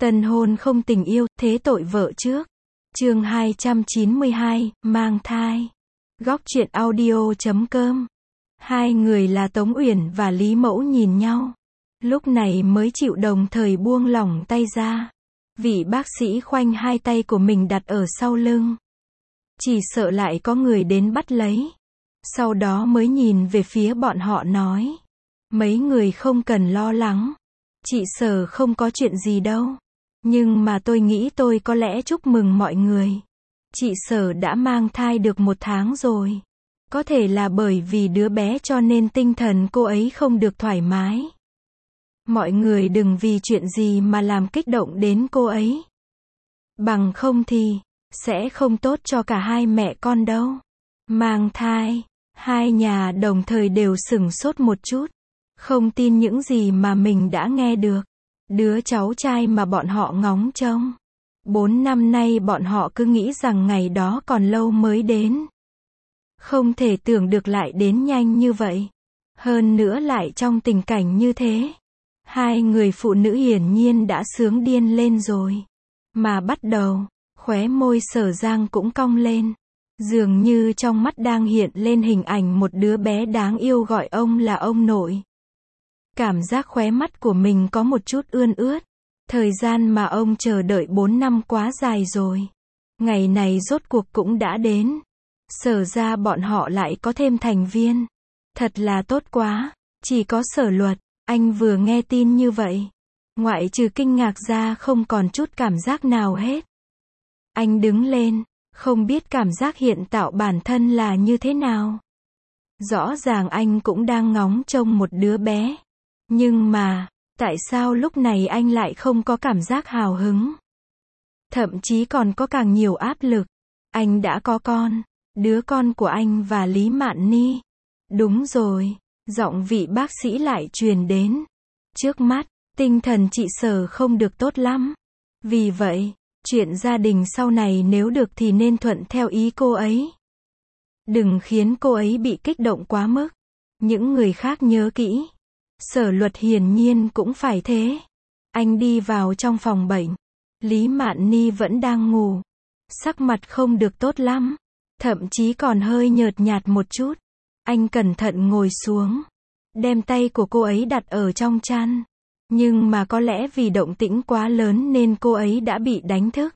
Tân hôn không tình yêu, thế tội vợ trước. Chương 292, mang thai. Góc truyện audio.com. Hai người là Tống Uyển và Lý Mẫu nhìn nhau. Lúc này mới chịu đồng thời buông lỏng tay ra. Vị bác sĩ khoanh hai tay của mình đặt ở sau lưng. Chỉ sợ lại có người đến bắt lấy. Sau đó mới nhìn về phía bọn họ nói. Mấy người không cần lo lắng. Chị Sở không có chuyện gì đâu. Nhưng mà tôi nghĩ tôi có lẽ chúc mừng mọi người. Chị Sở đã mang thai được 1 tháng rồi. Có thể là bởi vì đứa bé cho nên tinh thần cô ấy không được thoải mái. Mọi người đừng vì chuyện gì mà làm kích động đến cô ấy. Bằng không thì, sẽ không tốt cho cả hai mẹ con đâu. Mang thai, hai nhà đồng thời đều sửng sốt một chút. Không tin những gì mà mình đã nghe được. Đứa cháu trai mà bọn họ ngóng trông. 4 năm nay bọn họ cứ nghĩ rằng ngày đó còn lâu mới đến. Không thể tưởng được lại đến nhanh như vậy. Hơn nữa lại trong tình cảnh như thế. Hai người phụ nữ hiển nhiên đã sướng điên lên rồi. Mà bắt đầu, khóe môi Sở Giang cũng cong lên. Dường như trong mắt đang hiện lên hình ảnh một đứa bé đáng yêu gọi ông là ông nội. Cảm giác khóe mắt của mình có một chút ươn ướt. Thời gian mà ông chờ đợi 4 năm quá dài rồi. Ngày này rốt cuộc cũng đã đến. Sở ra bọn họ lại có thêm thành viên. Thật là tốt quá. Chỉ có Sở Luật, anh vừa nghe tin như vậy. Ngoại trừ kinh ngạc ra không còn chút cảm giác nào hết. Anh đứng lên, không biết cảm giác hiện tại bản thân là như thế nào. Rõ ràng anh cũng đang ngóng trông một đứa bé. Nhưng mà, tại sao lúc này anh lại không có cảm giác hào hứng? Thậm chí còn có càng nhiều áp lực. Anh đã có con, đứa con của anh và Lý Mạn Ni. Đúng rồi, giọng vị bác sĩ lại truyền đến. Trước mắt, tinh thần chị Sở không được tốt lắm. Vì vậy, chuyện gia đình sau này nếu được thì nên thuận theo ý cô ấy. Đừng khiến cô ấy bị kích động quá mức. Những người khác nhớ kỹ. Sở Luật hiển nhiên cũng phải thế. Anh đi vào trong phòng bệnh. Lý Mạn Ni vẫn đang ngủ. Sắc mặt không được tốt lắm. Thậm chí còn hơi nhợt nhạt một chút. Anh cẩn thận ngồi xuống. Đem tay của cô ấy đặt ở trong chăn. Nhưng mà có lẽ vì động tĩnh quá lớn nên cô ấy đã bị đánh thức.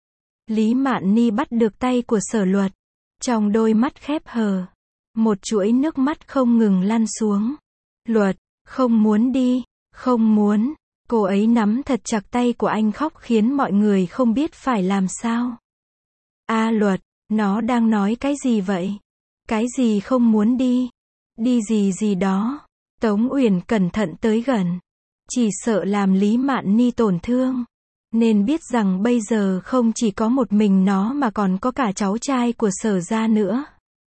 Lý Mạn Ni bắt được tay của Sở Luật. Trong đôi mắt khép hờ. Một chuỗi nước mắt không ngừng lăn xuống. Luật, không muốn đi, không muốn. Cô ấy nắm thật chặt tay của anh khóc khiến mọi người không biết phải làm sao. Luật, nó đang nói cái gì vậy? Cái gì không muốn đi? Đi gì gì đó. Tống Uyển cẩn thận tới gần. Chỉ sợ làm Lý Mạn Ni tổn thương. Nên biết rằng bây giờ không chỉ có một mình nó mà còn có cả cháu trai của Sở gia nữa.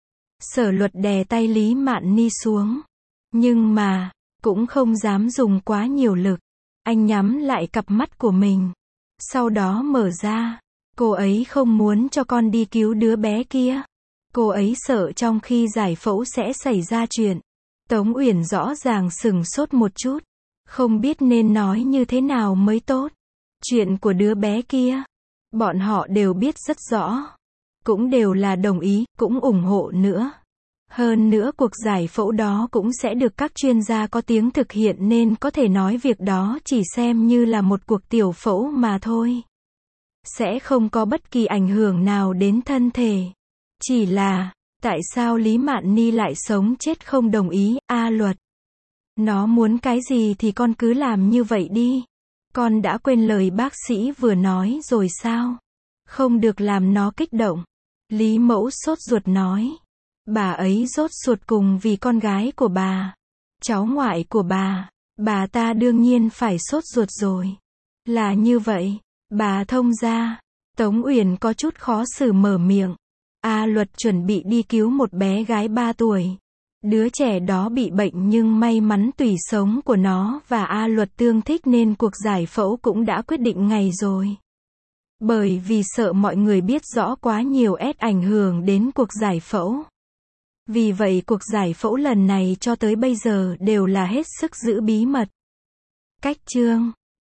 Sở Luật đè tay Lý Mạn Ni xuống. Nhưng mà, cũng không dám dùng quá nhiều lực. Anh nhắm lại cặp mắt của mình. Sau đó mở ra. Cô ấy không muốn cho con đi cứu đứa bé kia. Cô ấy sợ trong khi giải phẫu sẽ xảy ra chuyện. Tống Uyển rõ ràng sửng sốt một chút. Không biết nên nói như thế nào mới tốt. Chuyện của đứa bé kia. Bọn họ đều biết rất rõ. Cũng đều là đồng ý, cũng ủng hộ nữa. Hơn nữa cuộc giải phẫu đó cũng sẽ được các chuyên gia có tiếng thực hiện nên có thể nói việc đó chỉ xem như là một cuộc tiểu phẫu mà thôi. Sẽ không có bất kỳ ảnh hưởng nào đến thân thể. Chỉ là, tại sao Lý Mạn Ni lại sống chết không đồng ý, Luật? Nó muốn cái gì thì con cứ làm như vậy đi. Con đã quên lời bác sĩ vừa nói rồi sao? Không được làm nó kích động. Lý Mẫu sốt ruột nói. Bà ấy sốt ruột cùng vì con gái của bà. Cháu ngoại của bà ta đương nhiên phải sốt ruột rồi. Là như vậy, bà thông gia. Tống Uyển có chút khó xử mở miệng. Luật chuẩn bị đi cứu một bé gái 3 tuổi. Đứa trẻ đó bị bệnh nhưng may mắn tủy sống của nó và Luật tương thích nên cuộc giải phẫu cũng đã quyết định ngày rồi. Bởi vì sợ mọi người biết rõ quá nhiều ảnh hưởng đến cuộc giải phẫu. Vì vậy cuộc giải phẫu lần này cho tới bây giờ đều là hết sức giữ bí mật. Cách chương